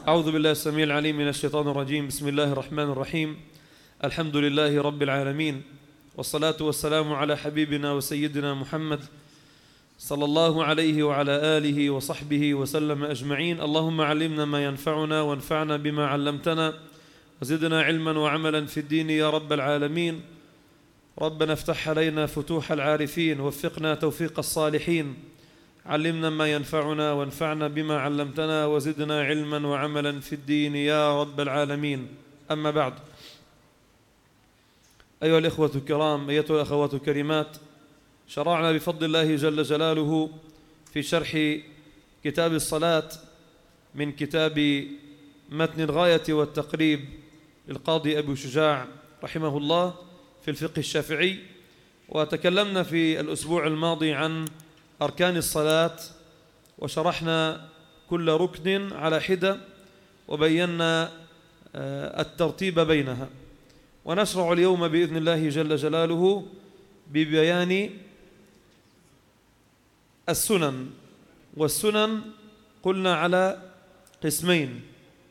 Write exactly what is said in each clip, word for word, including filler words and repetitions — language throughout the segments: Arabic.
أعوذ بالله السميع العليم من الشيطان الرجيم. بسم الله الرحمن الرحيم. الحمد لله رب العالمين، والصلاة والسلام على حبيبنا وسيدنا محمد صلى الله عليه وعلى آله وصحبه وسلم أجمعين. اللهم علمنا ما ينفعنا وانفعنا بما علمتنا وزدنا علما وعملا في الدين يا رب العالمين. ربنا افتح علينا فتوح العارفين، وفقنا توفيق الصالحين، علمنا ما ينفعنا وانفعنا بما علمتنا وزدنا علما وعملا في الدين يا رب العالمين. أما بعد، أيها الإخوة الكرام، أيتها الأخوات الكريمات، شرعنا بفضل الله جل جلاله في شرح كتاب الصلاة من كتاب متن الغاية والتقريب للقاضي أبي شجاع رحمه الله في الفقه الشافعي. وتكلمنا في الأسبوع الماضي عن أركان الصلاة، وشرحنا كل ركن على حدة وبينا الترتيب بينها. ونشرع اليوم بإذن الله جل جلاله ببيان السنن. والسنن قلنا على قسمين.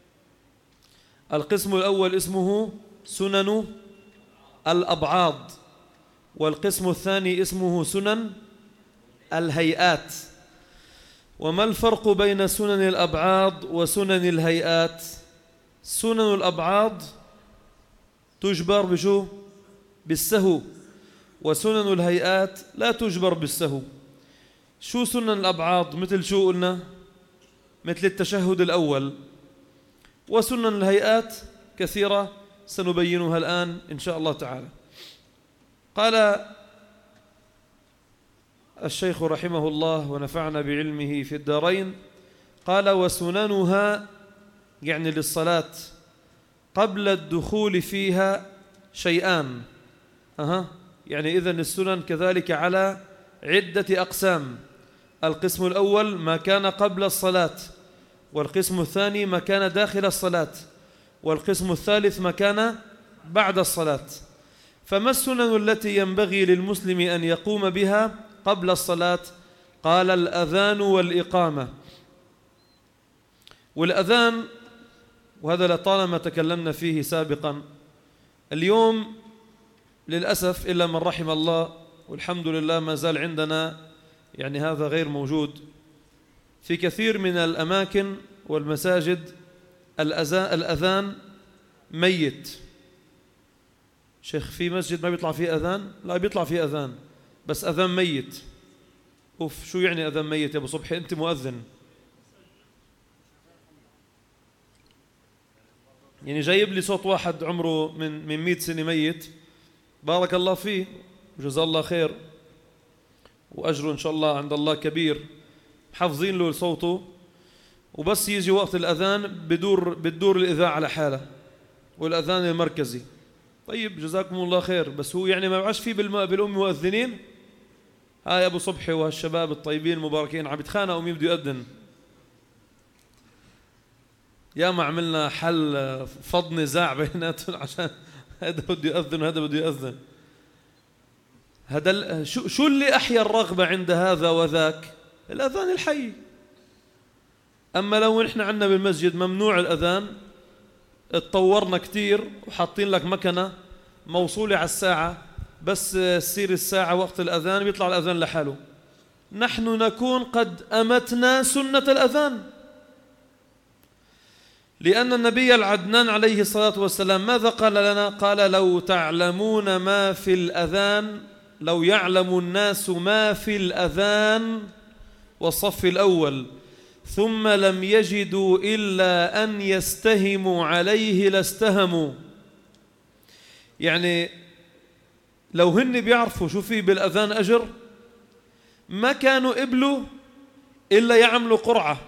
القسم الأول اسمه سنن الأبعاض، والقسم الثاني اسمه سنن الهيئات. وما الفرق بين سنن الأبعاض وسنن الهيئات؟ سنن الأبعاض تجبر بشو؟ بالسهو، وسنن الهيئات لا تجبر بالسهو. شو سنن الأبعاض؟ مثل شو قلنا؟ مثل التشهد الأول. وسنن الهيئات كثيرة سنبينها الآن إن شاء الله تعالى. قال الشيخ رحمه الله ونفعنا بعلمه في الدارين، قال: وسننها يعني للصلاة قبل الدخول فيها شيئان. أها يعني إذن السنن كذلك على عدة أقسام. القسم الأول ما كان قبل الصلاة، والقسم الثاني ما كان داخل الصلاة، والقسم الثالث ما كان بعد الصلاة. فما السنن التي ينبغي للمسلم أن يقوم بها قبل الصلاة؟ قال: الأذان والإقامة. والأذان، وهذا لطالما تكلمنا فيه سابقا، اليوم للأسف إلا من رحم الله، والحمد لله ما زال عندنا يعني هذا غير موجود في كثير من الأماكن والمساجد. الأذان ميت. شيخ، في مسجد ما بيطلع فيه أذان؟ لا، بيطلع فيه أذان بس أذان ميت. أوف، شو يعني أذان ميت يا أبو صبحي؟ أنت مؤذن يعني جايب لي صوت واحد عمره من من مئة سنة ميت، بارك الله فيه وجزاه الله خير وأجره إن شاء الله عند الله كبير، حافظين له صوته، وبس يجي وقت الأذان بدور بتدور الإذاعة على حالة، والأذان المركزي. طيب جزاكم الله خير، بس هو يعني ما بعش فيه بالأم مؤذنين؟ هاي أبو صبحي وهالشباب الطيبين المباركين عم يتخانقوا مين بده يؤذن. يا ما عملنا حل فض نزاع بيناتهم عشان هذا بده يؤذن وهذا بده يؤذن. هذا شو شو اللي أحيا الرغبة عند هذا وذاك؟ الأذان الحي. أما لو نحن عندنا بالمسجد ممنوع الأذان، اتطورنا كتير وحاطين لك مكنة موصولة على الساعة، بس تصير الساعة وقت الأذان بيطلع الأذان لحاله. نحن نكون قد أمتنا سنة الأذان، لأن النبي العدنان عليه الصلاة والسلام ماذا قال لنا؟ قال: لو تعلمون ما في الأذان، لو يعلم الناس ما في الأذان والصف الأول ثم لم يجدوا إلا أن يستهموا عليه لاستهموا. يعني لو هن بيعرفوا شو في بالأذان أجر ما كانوا قبلوا إلا يعملوا قرعة.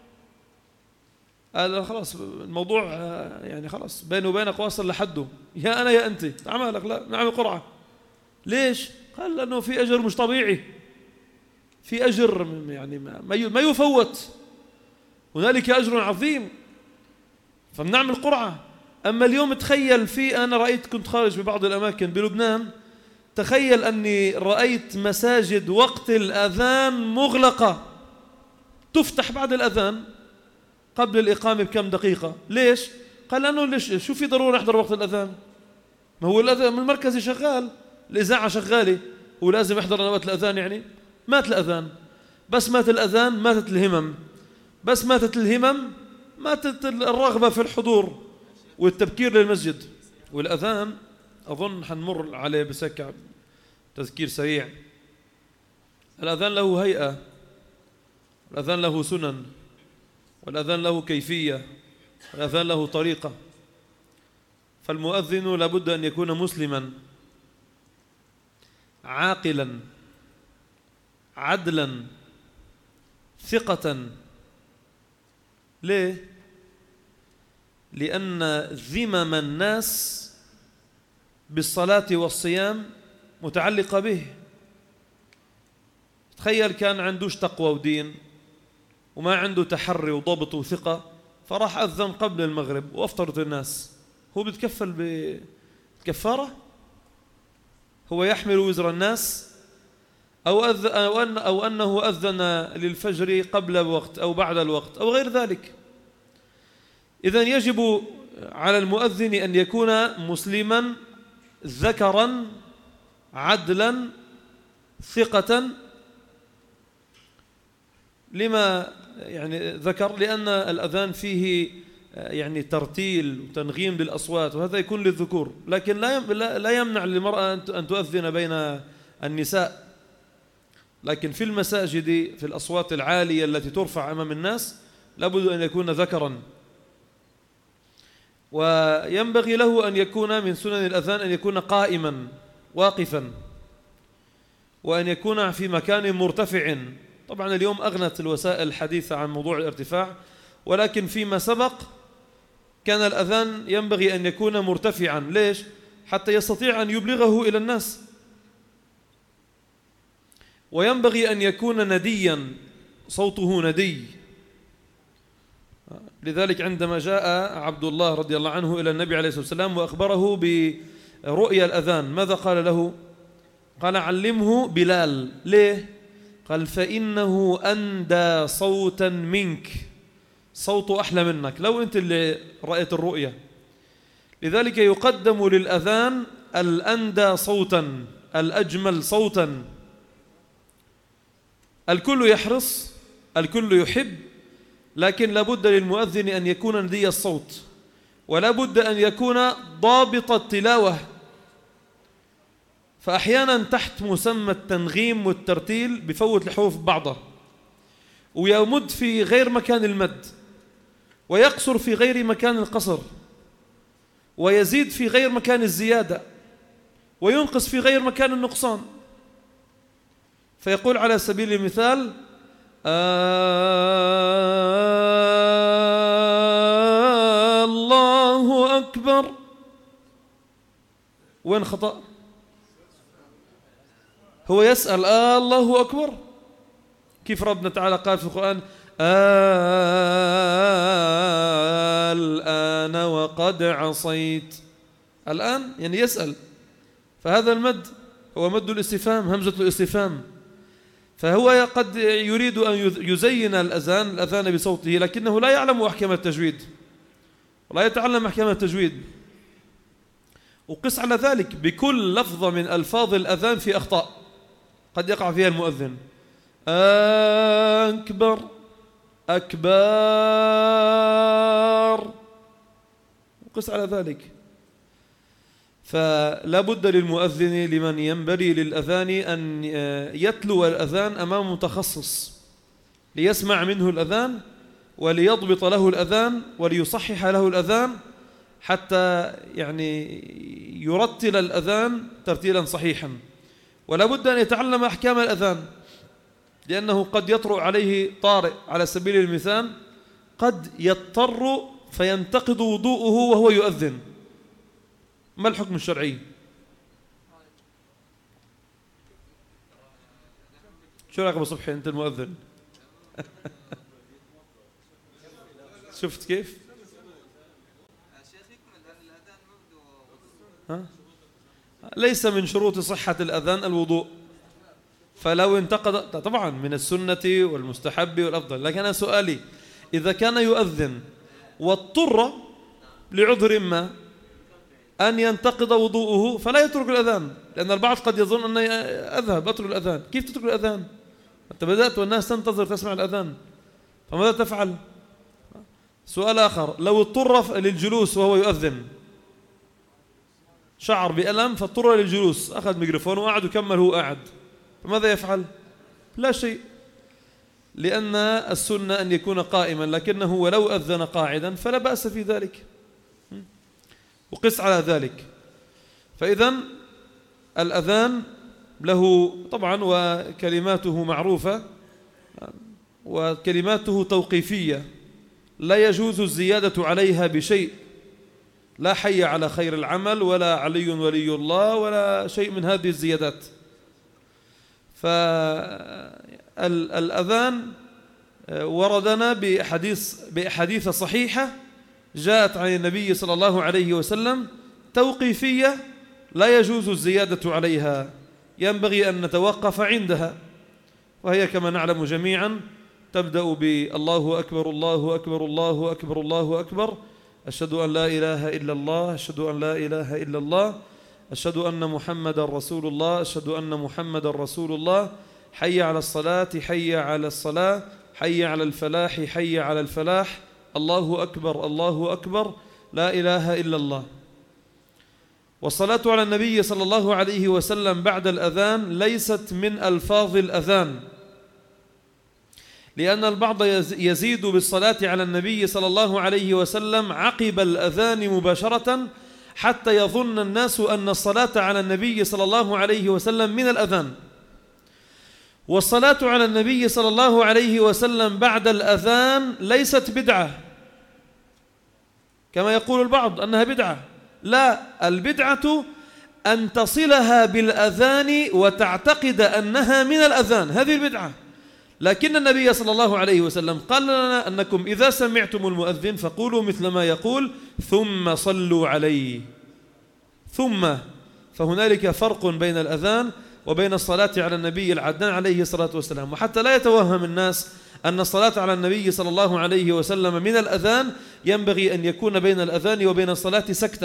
قال خلاص الموضوع يعني خلاص بيني وبينك واصل لحده، يا أنا يا أنت، تعمالك لا نعمل قرعة. ليش؟ قال لأنه في أجر مش طبيعي، في أجر يعني ما يفوت، هنالك أجر عظيم، فبنعمل قرعة. أما اليوم تخيل، في أنا رأيت، كنت خارج ببعض الأماكن بلبنان، تخيل أني رأيت مساجد وقت الأذان مغلقة تفتح بعد الأذان قبل الإقامة بكم دقيقة. ليش؟ قال لأنه ليش شو في ضرورة نحضر وقت الأذان؟ ما هو الأذان المركزي شغال، الإذاعة شغالة، ولازم يحضر وقت الأذان. يعني مات الأذان، بس مات الأذان ماتت الهمم، بس ماتت الهمم ماتت الرغبة في الحضور والتبكير للمسجد. والأذان أظن حنمر عليه بس هيك تذكير سريع. الأذان له هيئة، الأذان له سنن، والأذان له كيفية، والأذان له طريقة. فالمؤذن لابد أن يكون مسلما عاقلا عدلا ثقة. ليه؟ لأن ذمم الناس بالصلاة والصيام متعلقة به. تخيل كان عندوش تقوى ودين وما عنده تحري وضبط وثقة، فراح أذن قبل المغرب وأفطرت الناس، هو بيتكفل بالكفارة؟ هو يحمل وزر الناس؟ أو, أذ... أو, أن... أو أنه أذن للفجر قبل الوقت أو بعد الوقت أو غير ذلك. إذن يجب على المؤذن أن يكون مسلما ذكرا عدلا ثقة. لما يعني ذكر؟ لأن الأذان فيه يعني ترتيل وتنغيم للأصوات، وهذا يكون للذكور، لكن لا يمنع للمرأة أن تؤذن بين النساء. لكن في المساجد في الأصوات العالية التي ترفع أمام الناس لابد أن يكون ذكرا. وينبغي له أن يكون من سنن الأذان أن يكون قائما واقفا، وأن يكون في مكان مرتفع. طبعا اليوم أغنت الوسائل الحديثة عن موضوع الارتفاع، ولكن فيما سبق كان الأذان ينبغي أن يكون مرتفعا. ليش؟ حتى يستطيع أن يبلغه إلى الناس. وينبغي أن يكون نديا، صوته ندي. لذلك عندما جاء عبد الله رضي الله عنه إلى النبي عليه الصلاة والسلام وأخبره برؤيا الأذان، ماذا قال له؟ قال علمه بلال. ليه؟ قال فإنه أندى صوتا منك، صوته أحلى منك لو أنت اللي رأيت الرؤيا. لذلك يقدم للأذان الأندى صوتا، الأجمل صوتا. الكل يحرص، الكل يحب، لكن لابد للمؤذن أن يكون ندي الصوت، ولا بد أن يكون ضابط التلاوة. فأحيانا تحت مسمى التنغيم والترتيل بفوت الحروف بعضها، ويمد في غير مكان المد، ويقصر في غير مكان القصر، ويزيد في غير مكان الزيادة، وينقص في غير مكان النقصان. فيقول على سبيل المثال آه الله أكبر، وين خطأ؟ هو يسأل آه الله أكبر. كيف ربنا تعالى قال في القرآن آه الآن وقد عصيت؟ الآن يعني يسأل، فهذا المد هو مد الاستفهام، همزة الاستفهام. فهو قد يريد أن يزين الأذان الأذان بصوته، لكنه لا يعلم أحكام التجويد ولا يتعلم أحكام التجويد. وقس على ذلك بكل لفظة من ألفاظ الأذان في أخطاء قد يقع فيها المؤذن. أكبر، أكبر، وقس على ذلك. فلا بد للمؤذن لمن ينبغي للأذان أن يتلو الأذان أمام متخصص ليسمع منه الأذان وليضبط له الأذان وليصحح له الأذان، حتى يعني يرتل الأذان ترتيلا صحيحا. ولا بد أن يتعلم أحكام الأذان، لأنه قد يطرأ عليه طارئ. على سبيل المثال قد يضطر فينتقض وضوءه وهو يؤذن، ما الحكم الشرعي؟ شو رأيك أبو صبحي أنت المؤذن؟ شفت كيف؟ ها؟ ليس من شروط صحة الأذان الوضوء، فلو انتقد طبعا من السنة والمستحب والأفضل. لكن أنا سؤالي إذا كان يؤذن واضطر لعذر ما أن ينتقض وضوءه فلا يترك الأذان، لأن البعض قد يظن أن أذهب أترك الأذان. كيف تترك الأذان؟ أنت بدأت والناس تنتظر تسمع الأذان، فماذا تفعل؟ سؤال آخر، لو اضطر للجلوس وهو يؤذن، شعر بألم فاضطر للجلوس، أخذ ميكروفون وقعد وكمل هو قاعد، فماذا يفعل؟ لا شيء، لأن السنة أن يكون قائما، لكنه ولو أذن قاعدا فلا بأس في ذلك. وقس على ذلك. فإذن الأذان له طبعا وكلماته معروفة وكلماته توقيفية، لا يجوز الزيادة عليها بشيء، لا حي على خير العمل ولا علي ولي الله ولا شيء من هذه الزيادات. فالأذان وردنا بأحاديث بأحاديث صحيحة جاءت عن النبي صلى الله عليه وسلم توقيفية لا يجوز الزيادة عليها، ينبغي أن نتوقف عندها، وهي كما نعلم جميعا تبدأ بالله أكبر الله أكبر الله أكبر الله أكبر، أشهد أن لا إله إلا الله، أشهد أن لا إله إلا الله، أشهد أن محمدا رسول الله، أشهد أن محمدا رسول الله، حي على الصلاة حي على الصلاة، حي على الفلاح حي على الفلاح، الله أكبر الله أكبر، لا إله إلا الله. والصلاة على النبي صلى الله عليه وسلم بعد الأذان ليست من ألفاظ الأذان، لأن البعض يزيد بالصلاة على النبي صلى الله عليه وسلم عقب الأذان مباشرة حتى يظن الناس أن الصلاة على النبي صلى الله عليه وسلم من الأذان. والصلاة على النبي صلى الله عليه وسلم بعد الأذان ليست بدعة كما يقول البعض أنها بدعة، لا، البدعة أن تصلها بالأذان وتعتقد أنها من الأذان، هذه البدعة. لكن النبي صلى الله عليه وسلم قال لنا أنكم إذا سمعتم المؤذن فقولوا مثل ما يقول ثم صلوا عليه، ثم، فهنالك فرق بين الأذان وبين الصلاة على النبي العدنان عليه الصلاة والسلام. وحتى لا يتوهم الناس أن الصلاة على النبي صلى الله عليه وسلم من الأذان، ينبغي أن يكون بين الأذان وبين الصلاة سكتة،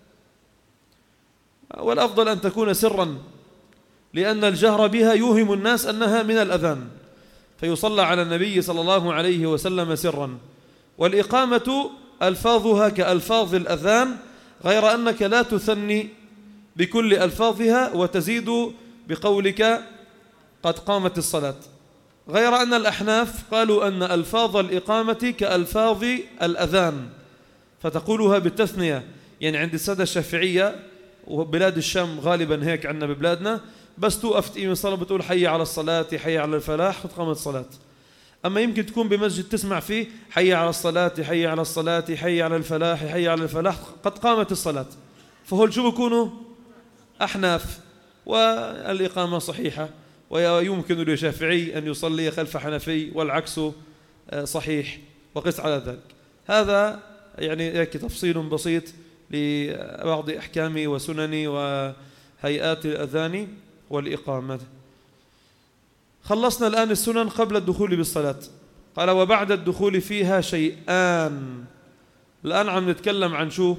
والأفضل أن تكون سرا، لأن الجهر بها يوهم الناس أنها من الأذان، فيصلى على النبي صلى الله عليه وسلم سرا. والإقامة ألفاظها كألفاظ الأذان، غير أنك لا تثني بكل ألفاظها وتزيد بقولك قد قامت الصلاة، غير أن الأحناف قالوا أن ألفاظ الإقامة كألفاظ الأذان فتقولها بالتثنية. يعني عند السادة الشافعية وبلاد الشام غالبا هيك عندنا ببلادنا، بس توقف تقيم الصلاة بتقول حي على الصلاة حي على الفلاح وتقامت الصلاة. أما يمكن تكون بمسجد تسمع فيه حي على الصلاة حي على الصلاة حي على الفلاح حي على الفلاح قد قامت الصلاة، فهول شو بيكونوا؟ أحناف. والإقامة صحيحة، ويمكن للشافعي أن يصلي خلف حنفي والعكس صحيح، وقس على ذلك. هذا يعني تفصيل بسيط لبعض أحكام وسنن وهيئات الأذان والإقامة. خلصنا الآن السنن قبل الدخول بالصلاة. قال وبعد الدخول فيها شيئان. الآن عم نتكلم عن شو؟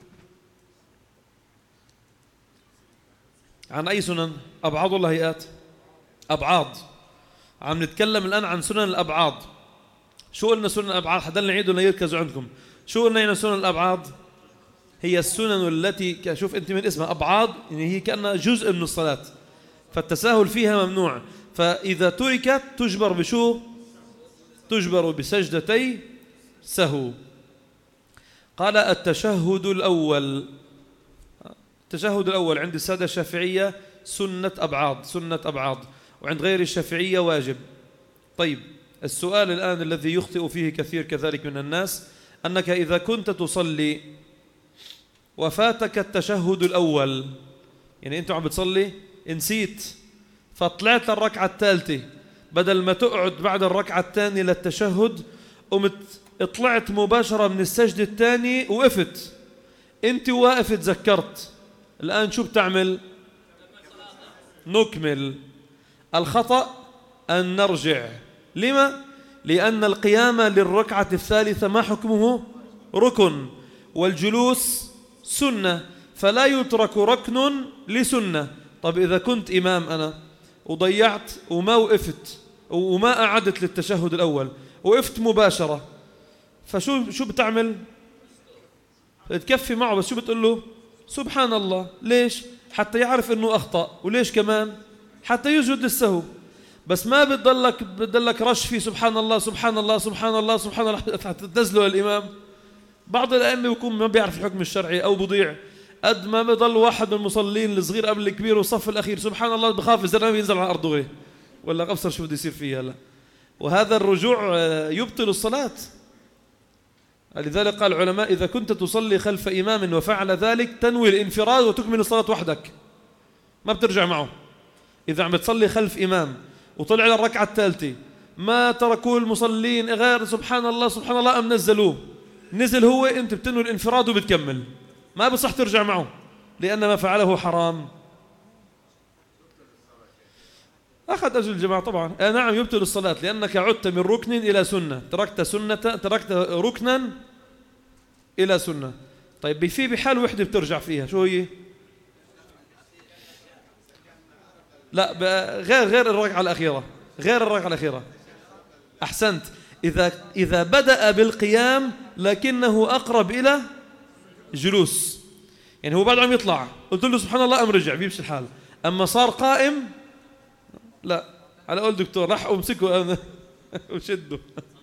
عن أي سنن؟ أبعاد ولا هيئات؟ أبعاد. عم نتكلم الآن عن سنن الأبعاد. شو قلنا سنن الأبعاد؟ حدا نعيد ولا يركزوا عندكم. شو قلنا يعني سنن الأبعاد؟ هي السنن التي شوف أنت من اسمها أبعاد، يعني هي كأنها جزء من الصلاة، فالتساهل فيها ممنوع، فإذا تركت تجبر بشو؟ تجبر بسجدتي سهو. قال التشهد الأول. التشهد الأول عند السادة الشافعية سنة أبعاد، سنة أبعاد، وعند غير الشافعية واجب. طيب السؤال الآن الذي يخطئ فيه كثير كذلك من الناس، أنك إذا كنت تصلي وفاتك التشهد الأول، يعني أنت عم بتصلي نسيت فطلعت الركعة الثالثة، بدل ما تقعد بعد الركعة الثانية للتشهد قمت طلعت مباشرة من السجد الثاني وقفت، أنت واقف تذكرت، الآن شو بتعمل؟ نكمل. الخطأ أن نرجع. لما؟ لأن القيام للركعة الثالثة ما حكمه؟ ركن، والجلوس سنة، فلا يترك ركن لسنة. طب إذا كنت إمام أنا وضيعت وما وقفت وما أعدت للتشهد الأول، وقفت مباشرة، فشو شو بتعمل؟ تكفي معه، بس شو بتقول له؟ سبحان الله. ليش؟ حتى يعرف إنه أخطأ. وليش كمان؟ حتى يسجد للسهو. بس ما بتضلك بتضلك رش فيه سبحان الله سبحان الله سبحان الله سبحان الله حتى تنزله للإمام. بعض الأئمة بيكون ما بيعرف الحكم الشرعي أو بضيع، قد ما بضل واحد من المصلين الصغير قبل الكبير والصف الأخير سبحان الله بخاف الزلمة ينزل على الأرض غير ولا أبصر شو بده يصير فيه هلا. وهذا الرجوع يبطل الصلاة. لذلك قال العلماء: إذا كنت تصلي خلف إمام وفعل ذلك تنوي الانفراد وتكمل الصلاة وحدك، ما بترجع معه. إذا عم بتصلي خلف إمام وطلع للركعة الثالثة ما تركوه المصلين غير سبحان الله سبحان الله أم نزلوه، نزل هو، أنت بتنوي الانفراد وبتكمل، ما بصح ترجع معه لأن ما فعله حرام. أخذ أجل الجماعة طبعا. آه نعم يبطل الصلاة، لأنك عدت من ركن إلى سنة، تركت سنة تركت ركنا إلى سنة. طيب في بحال وحدة بترجع فيها، شو هي؟ لا غير غير الركعة الأخيرة، غير الركعة الأخيرة. أحسنت. إذا إذا بدأ بالقيام لكنه أقرب إلى جلوس، يعني هو بعد عم يطلع قلت له سبحان الله أم رجع بيمشي الحال، أما صار قائم لا، على قول دكتور راح أمسكه وشده.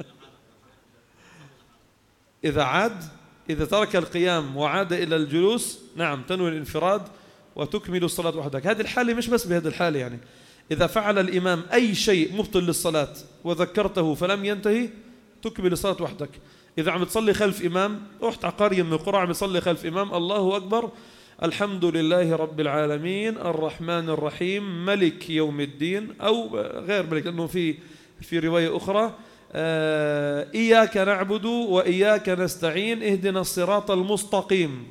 إذا عاد إذا ترك القيام وعاد إلى الجلوس نعم تنوي الانفراد وتكمل الصلاة وحدك. هذه الحالة مش بس بهذه الحالة، يعني إذا فعل الإمام أي شيء مبطل للصلاة وذكرته فلم ينتهي تكمل الصلاة وحدك. إذا عم تصلي خلف إمام، رحت على قرية من القرى عم يصلي خلف إمام، الله أكبر الحمد لله رب العالمين الرحمن الرحيم ملك يوم الدين، أو غير ملك لأنه في في رواية أخرى آه إياك نعبد وإياك نستعين اهدنا الصراط المستقيم،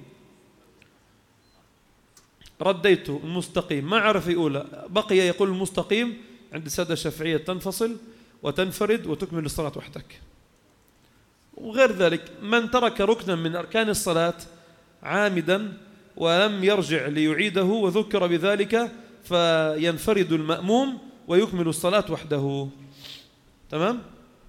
رديته المستقيم، ما عرف يقولها، بقي يقول المستقيم. عند السادة الشافعية تنفصل وتنفرد وتكمل الصلاة وحدك. وغير ذلك من ترك ركنا من أركان الصلاة عامدا ولم يرجع ليعيده وذكر بذلك فينفرد المأموم ويكمل الصلاة وحده. تمام؟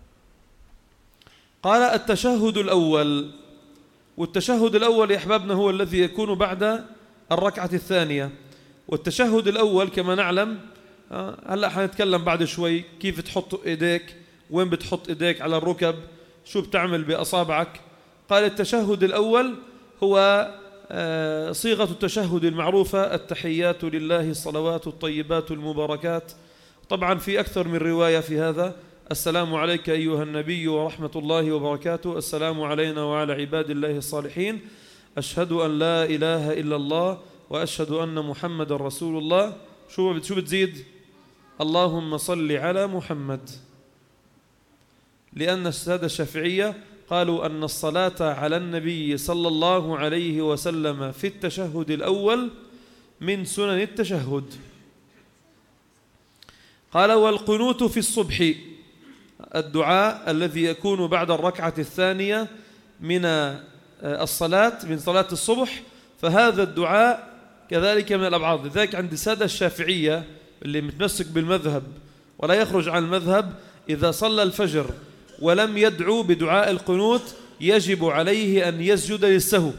قال التشهد الأول، والتشهد الأول يا أحبابنا هو الذي يكون بعد الركعة الثانية. والتشهد الأول كما نعلم هلأ حنتكلم بعد شوي كيف تحط إيديك، وين بتحط إيديك على الركب، شو بتعمل بأصابعك. قال التشهد الأول هو صيغة التشهد المعروفة: التحيات لله الصلوات الطيبات المباركات. طبعا في أكثر من رواية في هذا: السلام عليك أيها النبي ورحمة الله وبركاته، السلام علينا وعلى عباد الله الصالحين، أشهد أن لا إله إلا الله وأشهد أن محمد رسول الله. شو شو بتزيد؟ اللهم صل على محمد. لأن السادة الشافعية قالوا أن الصلاة على النبي صلى الله عليه وسلم في التشهد الأول من سنن التشهد. قال والقنوت في الصبح، الدعاء الذي يكون بعد الركعة الثانية من الصلاة من صلاة الصبح، فهذا الدعاء كذلك من الأبعاد. لذلك عند السادة الشافعية اللي متمسك بالمذهب ولا يخرج عن المذهب، إذا صلى الفجر ولم يدعو بدعاء القنوت يجب عليه أن يسجد للسهو.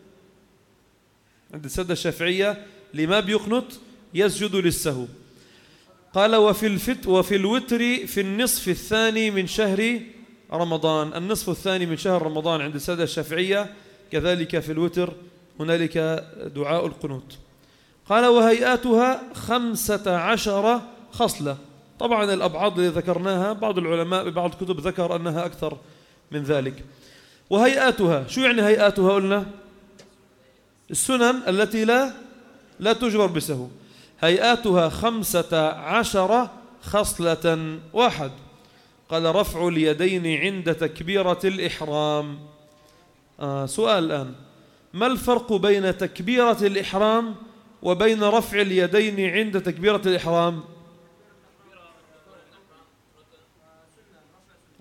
عند السادة الشافعية لما بيقنط يسجد للسهو. قال وفي الفت وفي الوتر في النصف الثاني من شهر رمضان، النصف الثاني من شهر رمضان عند السادة الشافعية كذلك في الوتر هنالك دعاء القنوت. قال وهيئاتها خمسة عشر خصلة. طبعا الأبعاد اللي ذكرناها بعض العلماء ببعض الكتب ذكر أنها أكثر من ذلك. وهيئاتها، شو يعني هيئاتها؟ قلنا السنن التي لا لا تجبر بسهو. هيئاتها خمسة عشر خصلة. واحد، قال رفع اليدين عند تكبيرة الإحرام. آه سؤال الآن، ما الفرق بين تكبيرة الإحرام وبين رفع اليدين عند تكبيرة الإحرام؟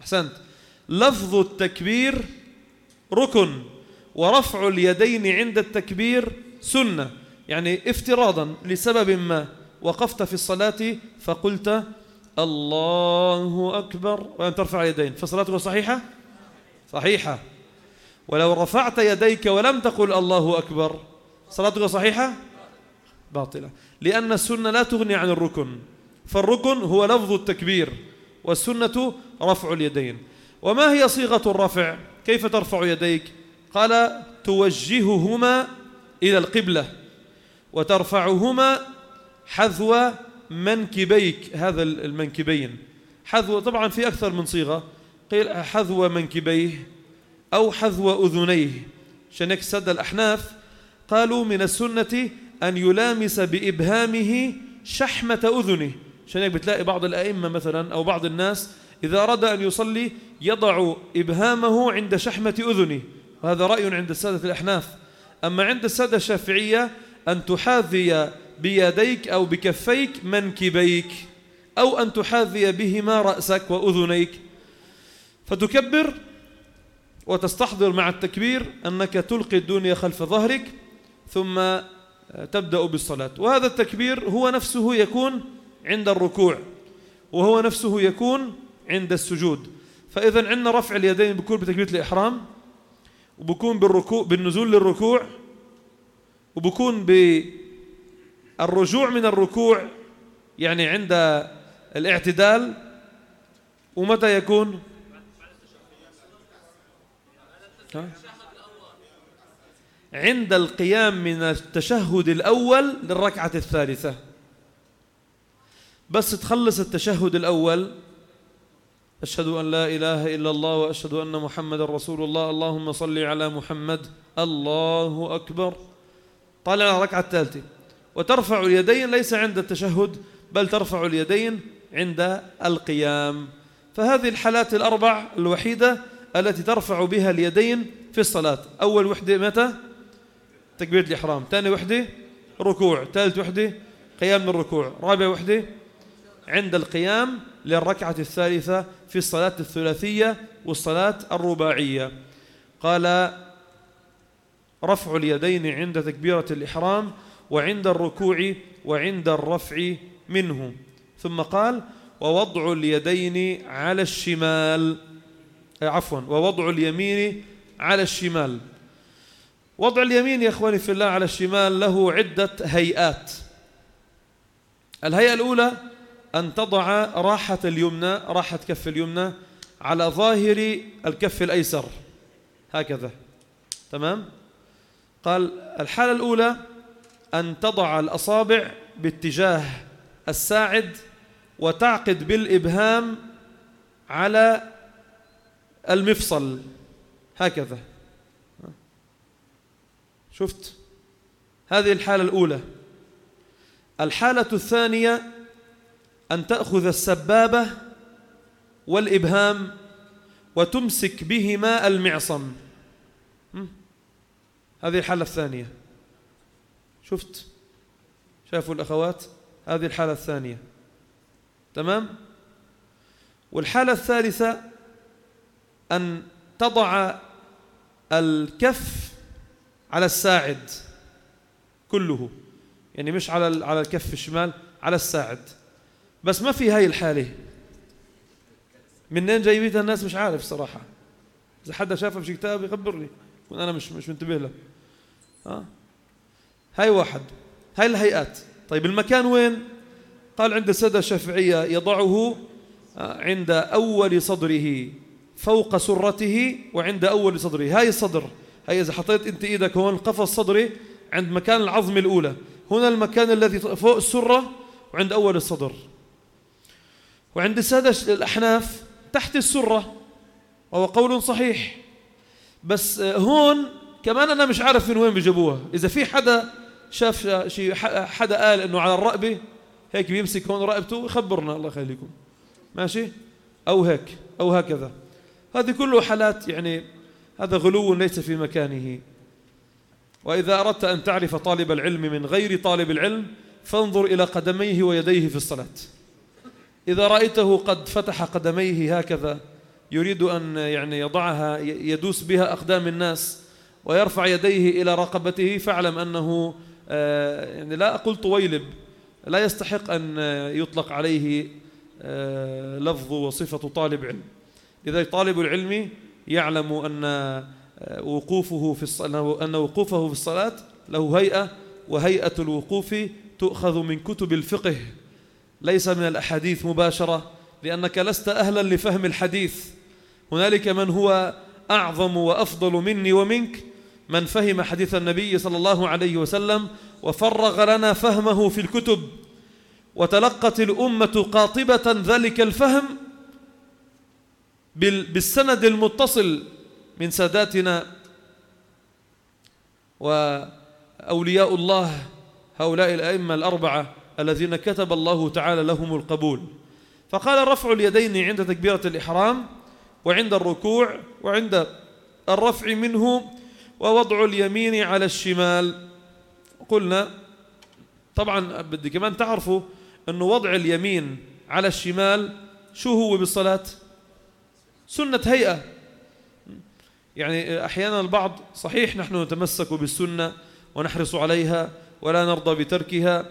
أحسنت. لفظ التكبير ركن، ورفع اليدين عند التكبير سنة. يعني افتراضا لسبب ما وقفت في الصلاة فقلت الله أكبر وأن ترفع اليدين، فصلاتك صحيحة؟ صحيحة. ولو رفعت يديك ولم تقل الله أكبر صلاتك صحيحة؟ باطلة، لأن السنة لا تغني عن الركن، فالركن هو لفظ التكبير والسنة رفع اليدين. وما هي صيغة الرفع؟ كيف ترفع يديك؟ قال توجههما إلى القبلة وترفعهما حذو منكبيك، هذا المنكبين حذو، طبعا في أكثر من صيغة، قيل حذو منكبيه أو حذو أذنيه. شنك سد الأحناف قالوا من السنة أن يلامس بإبهامه شحمة أذنه. شنك بتلاقي بعض الأئمة مثلا أو بعض الناس إذا أراد أن يصلي يضع إبهامه عند شحمة أذنه، وهذا رأي عند السادة الأحناف. أما عند السادة الشافعية أن تحاذي بيديك أو بكفيك منكبيك، أو أن تحاذي بهما رأسك وأذنيك، فتكبر وتستحضر مع التكبير أنك تلقي الدنيا خلف ظهرك ثم تبدأ بالصلاة. وهذا التكبير هو نفسه يكون عند الركوع، وهو نفسه يكون عند السجود. فإذا عندنا رفع اليدين بيكون بتكبيرة الإحرام، وبكون بالركوع بالنزول للركوع، وبكون بالرجوع من الركوع يعني عند الاعتدال. ومتى يكون؟ عند القيام من التشهد الأول للركعة الثالثة. بس تخلص التشهد الأول أشهد أن لا إله إلا الله وأشهد أن محمد رسول الله، اللهم صل على محمد، الله أكبر، طالع على الركعة الثالثة، وترفع اليدين ليس عند التشهد بل ترفع اليدين عند القيام. فهذه الحالات الأربع الوحيدة التي ترفع بها اليدين في الصلاة. أول وحدة متى؟ تكبيرة الإحرام. ثاني وحدة ركوع. ثالث وحدة قيام من الركوع. رابع وحدة عند القيام للركعة الثالثة في الصلاة الثلاثية والصلاة الرباعية. قال رفع اليدين عند تكبيرة الإحرام وعند الركوع وعند الرفع منه. ثم قال ووضع اليدين على الشمال، عفوا ووضع اليمين على الشمال. وضع اليمين يا إخواني في الله على الشمال له عدة هيئات. الهيئة الأولى أن تضع راحة اليمنى، راحة كف اليمنى على ظاهر الكف الأيسر هكذا، تمام؟ قال الحالة الأولى أن تضع الأصابع باتجاه الساعد وتعقد بالإبهام على المفصل هكذا. شفت؟ هذه الحالة الأولى. الحالة الثانية أن تأخذ السبابة والإبهام وتمسك بهما المعصم. هذه الحالة الثانية. شفت؟ شافوا الأخوات؟ هذه الحالة الثانية، تمام؟ والحالة الثالثة أن تضع الكف على الساعد كله، يعني مش على على الكف الشمال، على الساعد. بس ما في هاي الحالة. منين جايبيتها الناس مش عارف صراحة. إذا حدا شافها في كتاب يخبرني، كون أنا مش مش منتبه له. ها؟ هاي واحد. هاي الهيئات. طيب المكان وين؟ قال عند السادة الشافعية يضعه عند أول صدره فوق سرته وعند أول صدره. هاي الصدر، هاي إذا حطيت أنت إيدك هون قفص صدري عند مكان العظم الأولى، هنا المكان الذي فوق السرة وعند أول الصدر. وعند السادة الأحناف تحت السرة، وهو قول صحيح. بس هون كمان أنا مش عارف من وين بيجيبوها. إذا في حدا شاف شيء، حدا قال إنه على الرقبة هيك بيمسك هون رقبته يخبرنا الله يخليكم، ماشي؟ أو هيك أو هكذا. هذه كله حالات يعني هذا غلو ليس في مكانه. وإذا أردت أن تعرف طالب العلم من غير طالب العلم فانظر إلى قدميه ويديه في الصلاة. إذا رأيته قد فتح قدميه هكذا يريد أن يعني يضعها يدوس بها أقدام الناس ويرفع يديه إلى رقبته، فاعلم أنه يعني لا أقول طويلب، لا يستحق أن يطلق عليه لفظ وصفة طالب علم. لذلك طالب العلم يعلم أن وقوفه في الصلاة أن وقوفه في الصلاة له هيئة، وهيئة الوقوف تؤخذ من كتب الفقه ليس من الأحاديث مباشرة، لأنك لست أهلا لفهم الحديث. هنالك من هو أعظم وأفضل مني ومنك، من فهم حديث النبي صلى الله عليه وسلم وفرغ لنا فهمه في الكتب، وتلقت الأمة قاطبة ذلك الفهم بالسند المتصل من ساداتنا وأولياء الله هؤلاء الأئمة الأربعة الذين كتب الله تعالى لهم القبول. فقال رفع اليدين عند تكبيرة الإحرام وعند الركوع وعند الرفع منه، ووضع اليمين على الشمال. قلنا طبعا بدي كمان تعرفوا أنه وضع اليمين على الشمال شو هو بالصلاة؟ سنة هيئة. يعني أحيانا البعض صحيح نحن نتمسك بالسنة ونحرص عليها ولا نرضى بتركها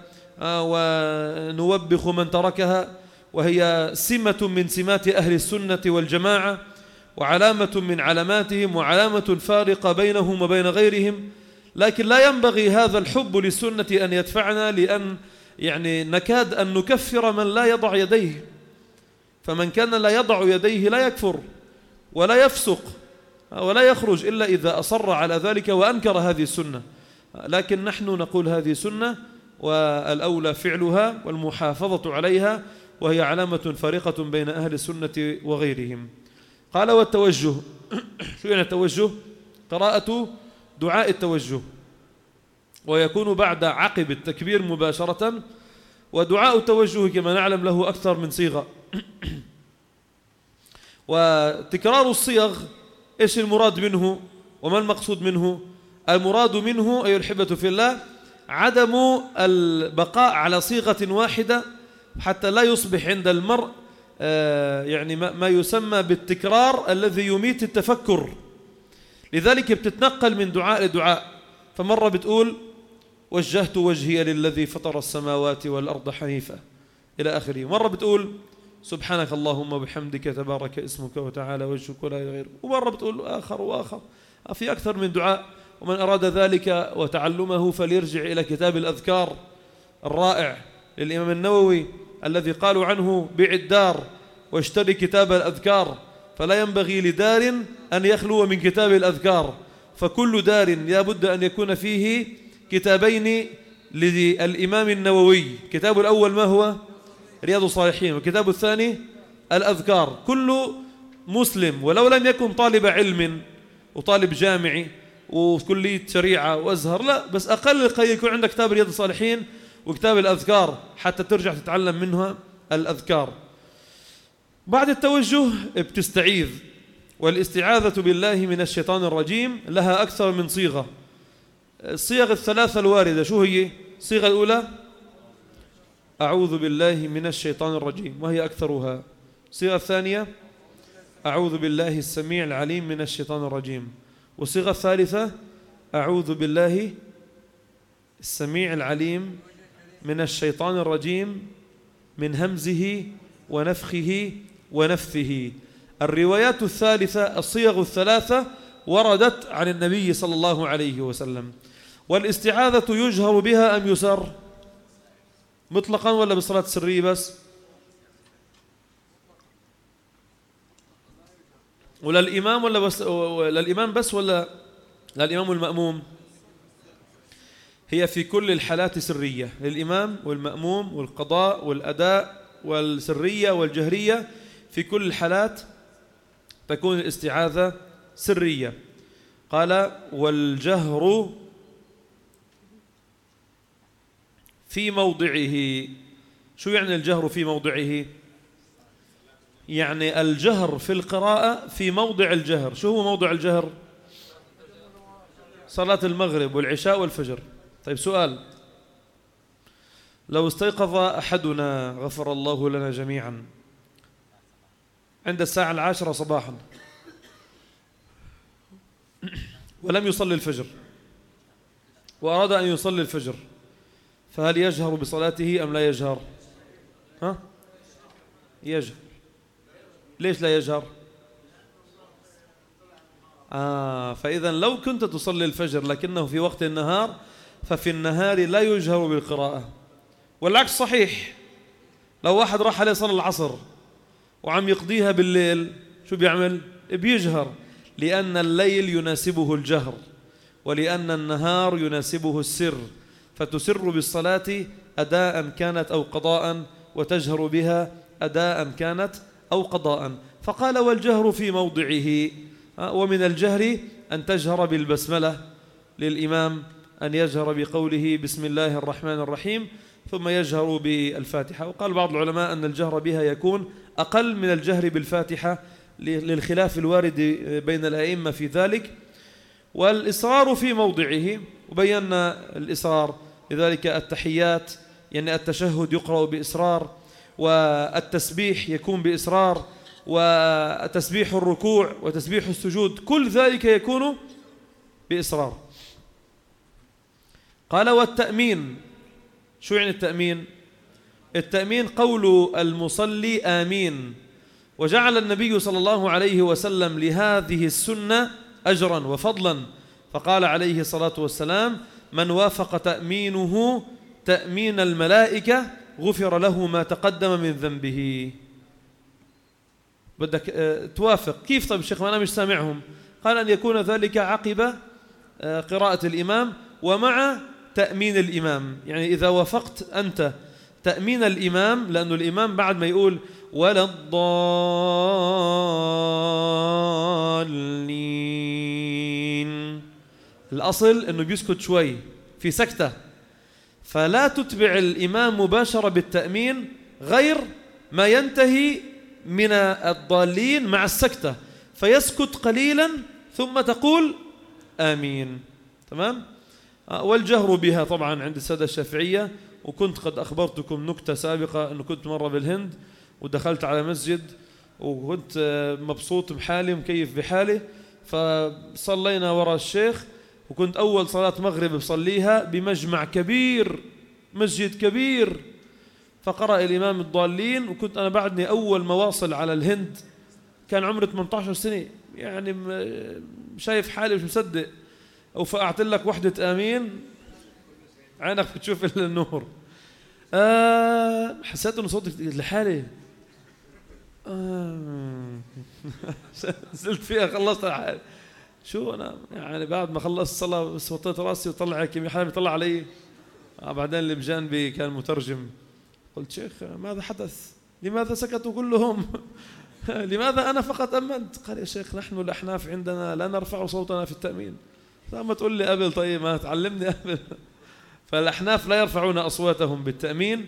ونوبخ من تركها، وهي سمة من سمات أهل السنة والجماعة، وعلامة من علاماتهم، وعلامة فارقة بينهم وبين غيرهم. لكن لا ينبغي هذا الحب للسنة أن يدفعنا لأن يعني نكاد أن نكفر من لا يضع يديه. فمن كان لا يضع يديه لا يكفر ولا يفسق ولا يخرج إلا إذا أصر على ذلك وأنكر هذه السنة. لكن نحن نقول هذه سنة والأولى فعلها والمحافظة عليها، وهي علامة فارقة بين أهل السنة وغيرهم. قال والتوجه. شو يعني التوجه؟ قراءة دعاء التوجه، ويكون بعد عقب التكبير مباشرة. ودعاء التوجه كما نعلم له أكثر من صيغة. وتكرار الصيغ إيش المراد منه وما المقصود منه؟ المراد منه أيها الأحبة في الله عدم البقاء على صيغة واحدة حتى لا يصبح عند المرء يعني ما يسمى بالتكرار الذي يميت التفكر. لذلك بتتنقل من دعاء لدعاء، فمرة بتقول وجهت وجهي للذي فطر السماوات والأرض حنيفا إلى آخره، مرة بتقول سبحانك اللهم وبحمدك تبارك اسمك وتعالى وجهك ولا إله غيرك، ومرة بتقول آخر وآخر. في أكثر من دعاء. ومن أراد ذلك وتعلمه فليرجع إلى كتاب الأذكار الرائع للإمام النووي الذي قالوا عنه بيع الدار واشتري كتاب الأذكار، فلا ينبغي لدار أن يخلو من كتاب الأذكار، فكل دار لا بد أن يكون فيه كتابين للإمام النووي. كتاب الأول ما هو؟ رياض الصالحين، والكتاب الثاني الأذكار. كل مسلم ولو لم يكن طالب علم وطالب جامعي وكلية شريعة وأزهر، لا بس أقل قليل يكون عندك كتاب رياض الصالحين وكتاب الأذكار حتى ترجع تتعلم منها الأذكار. بعد التوجه بتستعيذ، والاستعاذة بالله من الشيطان الرجيم لها أكثر من صيغة. الصيغ الثلاثة الواردة شو هي؟ الصيغة الأولى أعوذ بالله من الشيطان الرجيم وهي أكثرها. الصيغة الثانية أعوذ بالله السميع العليم من الشيطان الرجيم. والصيغة الثالثة أعوذ بالله السميع العليم من الشيطان الرجيم من همزه ونفخه ونفثه. الروايات الثالثة الصيغ الثلاثة وردت عن النبي صلى الله عليه وسلم. والاستعاذة يجهر بها أم يسر مطلقا ولا بالصلاة السرية بس؟ ولا الإمام ولا بس ولا الإمام بس ولا للإمام والمأموم؟ هي في كل الحالات سرية للإمام والمأموم والقضاء والأداء والسرية والجهرية. في كل الحالات تكون الاستعاذة سرية. قال والجهر في موضعه. شو يعني الجهر في موضعه؟ يعني الجهر في القراءة في موضع الجهر. شو هو موضع الجهر؟ صلاة المغرب والعشاء والفجر. طيب سؤال، لو استيقظ أحدنا غفر الله لنا جميعا عند الساعة العاشرة صباحا ولم يصلي الفجر وأراد أن يصلي الفجر، فهل يجهر بصلاته أم لا يجهر؟ ها؟ يجهر. ليش لا يجهر؟ آه فإذا لو كنت تصلي الفجر لكنه في وقت النهار ففي النهار لا يجهر بالقراءة، والعكس صحيح. لو واحد راح عليه صلاة العصر وعم يقضيها بالليل شو بيعمل؟ بيجهر، لأن الليل يناسبه الجهر ولأن النهار يناسبه السر، فتسر بالصلاة أداء كانت أو قضاء، وتجهر بها أداء كانت أو قضاء. فقال والجهر في موضعه، ومن الجهر أن تجهر بالبسملة للإمام، أن يجهر بقوله بسم الله الرحمن الرحيم ثم يجهر بالفاتحة. وقال بعض العلماء أن الجهر بها يكون أقل من الجهر بالفاتحة للخلاف الوارد بين الأئمة في ذلك. والإصرار في موضعه، وبينا الإصرار لذلك التحيات يعني التشهد يقرأ بإصرار، والتسبيح يكون بإصرار، وتسبيح الركوع وتسبيح السجود كل ذلك يكون بإصرار. قال والتأمين، شو يعني التأمين؟ التأمين قول المصلي آمين، وجعل النبي صلى الله عليه وسلم لهذه السنة أجرا وفضلا، فقال عليه الصلاة والسلام من وافق تأمينه تأمين الملائكة غفر له ما تقدم من ذنبه. بدك توافق كيف؟ طيب الشيخ ما أنا مش سامعهم. قال أن يكون ذلك عقب قراءة الإمام ومع تأمين الإمام، يعني إذا وافقت أنت تأمين الإمام، لأن الإمام بعد ما يقول ولا الضالين الأصل أنه بيسكت شوي في سكتة، فلا تتبع الإمام مباشرة بالتأمين غير ما ينتهي من الضالين مع السكتة، فيسكت قليلا ثم تقول آمين. تمام؟ والجهر بها طبعا عند السادة الشافعية. وكنت قد أخبرتكم نكتة سابقة أنه كنت مرة بالهند ودخلت على مسجد وكنت مبسوط بحالي مكيف بحالي، فصلينا وراء الشيخ، وكنت أول صلاة مغرب بصليها بمجمع كبير، مسجد كبير، فقرأ الإمام الضالين، وكنت أنا بعدني أول ما واصل على الهند، كان عمري ثمانية عشر سنة، يعني شايف حالي مش مصدق، وفقعت لك وحدة آمين عينك بتشوف إلا النور. آه حسيت إنه صوتي لحالي آه نزلت فيها خلصت حالي. شو أنا يعني بعد ما خلصت الصلاة بس وطيت راسي وطلع كم حالي بيطلع علي. آه بعدين اللي بجانبي كان مترجم، قلت شيخ ماذا حدث؟ لماذا سكتوا كلهم؟ لماذا أنا فقط أمنت؟ قال يا شيخ نحن الأحناف عندنا لا نرفع صوتنا في التأمين. ما تقول لي قبل، طيب ما تعلمني قبل. فالأحناف لا يرفعون أصواتهم بالتأمين،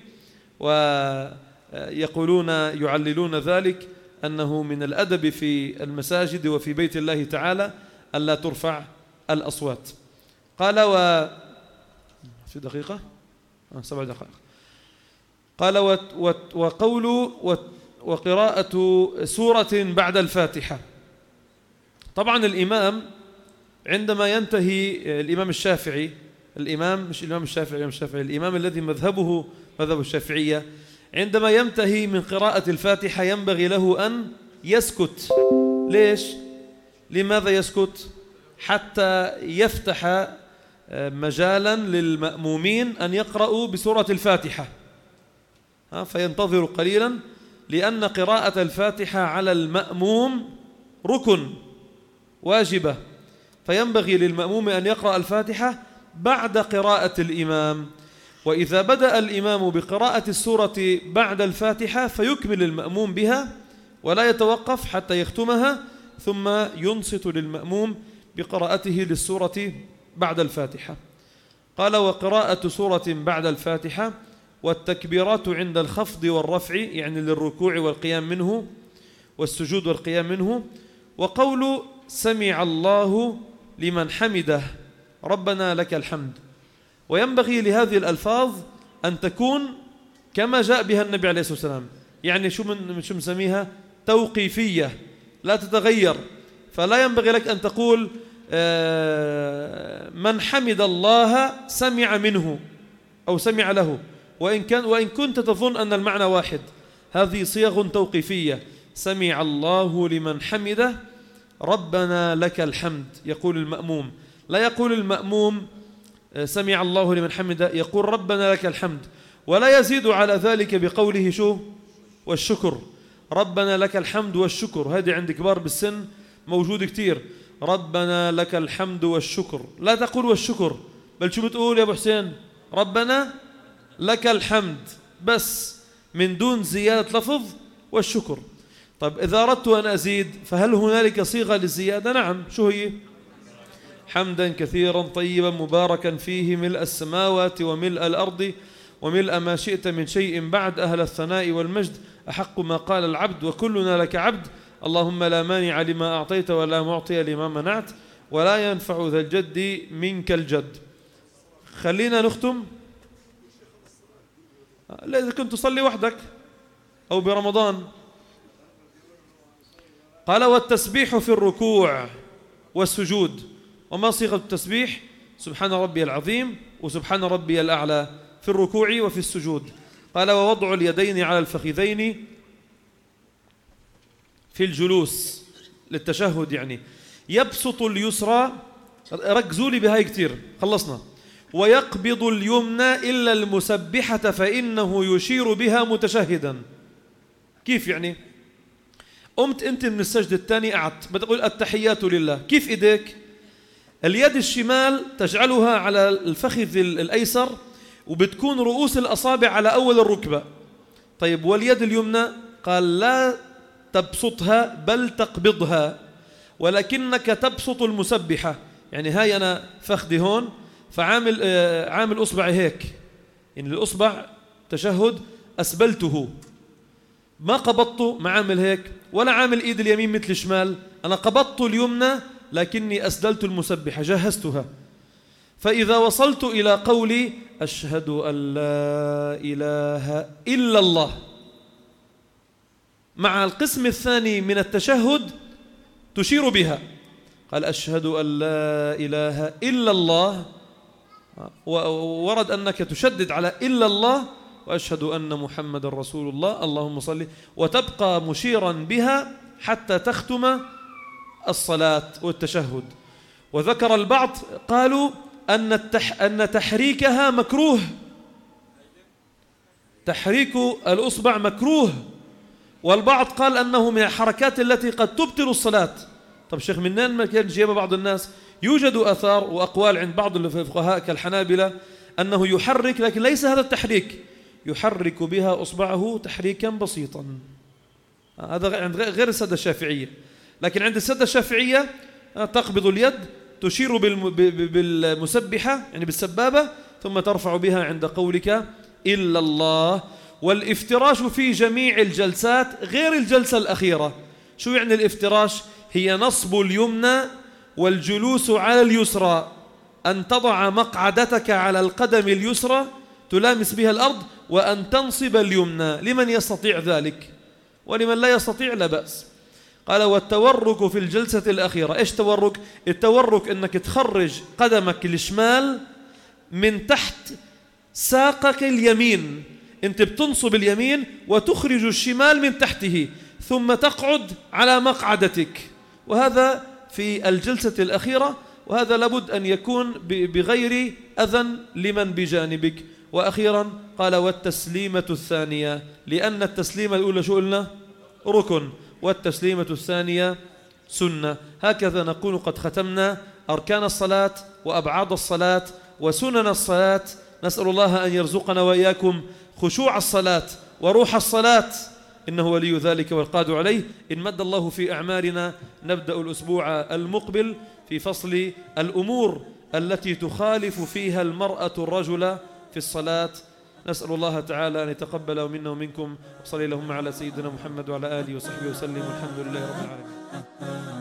ويقولون يعللون ذلك أنه من الأدب في المساجد وفي بيت الله تعالى ألا ترفع الأصوات. قال و في دقيقة آه سبع دقائق. قال و... و... وقول و... وقراءة سورة بعد الفاتحة. طبعا الإمام عندما ينتهي الإمام الشافعي، الإمام مش الإمام الشافعي الإمام الشافعي الإمام الذي مذهبه مذهب الشافعية، عندما ينتهي من قراءة الفاتحة ينبغي له أن يسكت. ليش؟ لماذا يسكت؟ حتى يفتح مجالا للمأمومين أن يقرأوا بسورة الفاتحة، فينتظر قليلا، لأن قراءة الفاتحة على المأموم ركن واجبة، فينبغي للمأموم أن يقرأ الفاتحة بعد قراءة الإمام. وإذا بدأ الإمام بقراءة السورة بعد الفاتحة فيكمل المأموم بها ولا يتوقف حتى يختمها، ثم ينصت للمأموم بقراءته للسورة بعد الفاتحة. قال وقراءة سورة بعد الفاتحة والتكبيرات عند الخفض والرفع، يعني للركوع والقيام منه والسجود والقيام منه، وقول سمع الله لمن حمده ربنا لك الحمد. وينبغي لهذه الألفاظ أن تكون كما جاء بها النبي عليه الصلاة والسلام، يعني شو من شو مسميها توقيفية لا تتغير، فلا ينبغي لك أن تقول من حمد الله سمع منه أو سمع له، وإن, كان وإن كنت تظن أن المعنى واحد. هذه صيغ توقيفية. سمع الله لمن حمده، ربنا لك الحمد، يقول المأموم. لا يقول المأموم سمع الله لمن حمده، يقول ربنا لك الحمد، ولا يزيد على ذلك بقوله شو؟ والشكر. ربنا لك الحمد والشكر، هذه عند كبار بالسن موجود كتير. ربنا لك الحمد والشكر، لا تقول والشكر، بل شو بتقول يا أبو حسين؟ ربنا لك الحمد بس، من دون زيادة لفظ والشكر. طيب إذا أردت أن أزيد فهل هنالك صيغة للزيادة؟ نعم. شو هي؟ حمدا كثيرا طيبا مباركا فيه ملء السماوات وملء الأرض وملء ما شئت من شيء بعد، أهل الثناء والمجد، أحق ما قال العبد وكلنا لك عبد، اللهم لا مانع لما أعطيت ولا معطي لما منعت ولا ينفع ذا الجد منك الجد. خلينا نختم. لا إذا كنت تصلي وحدك أو برمضان. قال والتسبيح في الركوع والسجود. وما صيغة التسبيح؟ سبحان ربي العظيم وسبحان ربي الأعلى في الركوع وفي السجود. قال ووضع اليدين على الفخذين في الجلوس للتشهد، يعني يبسط اليسرى، ركزوا لي بهاي كتير، خلصنا. ويقبض اليمنى إلا المسبحة فإنه يشير بها متشهدا. كيف يعني؟ قمت أنت من السجدة الثانية، قعدت بتقول التحيات لله، كيف إيديك؟ اليد الشمال تجعلها على الفخذ الأيسر وبتكون رؤوس الأصابع على أول الركبة. طيب واليد اليمنى؟ قال لا تبسطها بل تقبضها، ولكنك تبسط المسبحة. يعني هاي أنا فخذي هون، فعامل آه عامل أصبعي هيك، يعني الأصبع تشهد أسبلته، ما قبضته، ما عامل هيك، ولا عامل إيد اليمين مثل الشمال، أنا قبضت اليمنى لكني أسدلت المسبحة، جهزتها. فإذا وصلت إلى قولي أشهد أن لا إله إلا الله، مع القسم الثاني من التشهد تشير بها. قال أشهد أن لا إله إلا الله، وورد أنك تشدد على إلا الله، وأشهد أن محمد رسول الله، اللهم صل، وتبقى مشيرا بها حتى تختم الصلاة والتشهد. وذكر البعض قالوا أن, التح أن تحريكها مكروه، تحريك الأصبع مكروه، والبعض قال أنه من الحركات التي قد تبطل الصلاة. طب شيخ منين ما كان جيبها بعض الناس؟ يوجد أثار وأقوال عند بعض الفقهاء كالحنابلة أنه يحرك، لكن ليس هذا التحريك، يحرك بها أصبعه تحريكا بسيطا. هذا عند غير السادة الشافعية، لكن عند السادة الشافعية تقبض اليد تشير بالمسبحة يعني بالسبابة، ثم ترفع بها عند قولك إلا الله. والافتراش في جميع الجلسات غير الجلسة الأخيرة. شو يعني الافتراش؟ هي نصب اليمنى والجلوس على اليسرى، أن تضع مقعدتك على القدم اليسرى تلامس بها الأرض، وأن تنصب اليمنى لمن يستطيع ذلك، ولمن لا يستطيع لا بأس. قال والتورك في الجلسة الأخيرة. إيش تورك؟ التورك أنك تخرج قدمك الشمال من تحت ساقك اليمين، أنت بتنصب اليمين وتخرج الشمال من تحته، ثم تقعد على مقعدتك، وهذا في الجلسة الأخيرة، وهذا لابد أن يكون بغير أذن لمن بجانبك. وأخيرا قال والتسليمة الثانية، لأن التسليمة الأولى شو قلنا؟ ركن، والتسليمة الثانية سنة. هكذا نكون قد ختمنا أركان الصلاة وأبعاد الصلاة وسنن الصلاة. نسأل الله أن يرزقنا وإياكم خشوع الصلاة وروح الصلاة، إنه ولي ذلك والقادر عليه. إن مد الله في أعمارنا نبدأ الأسبوع المقبل في فصل الأمور التي تخالف فيها المرأة الرجل في الصلاة. نسأل الله تعالى أن يتقبل منا ومنكم، وصلي اللهم على سيدنا محمد وعلى آله وصحبه وسلم، والحمد لله رب العالمين.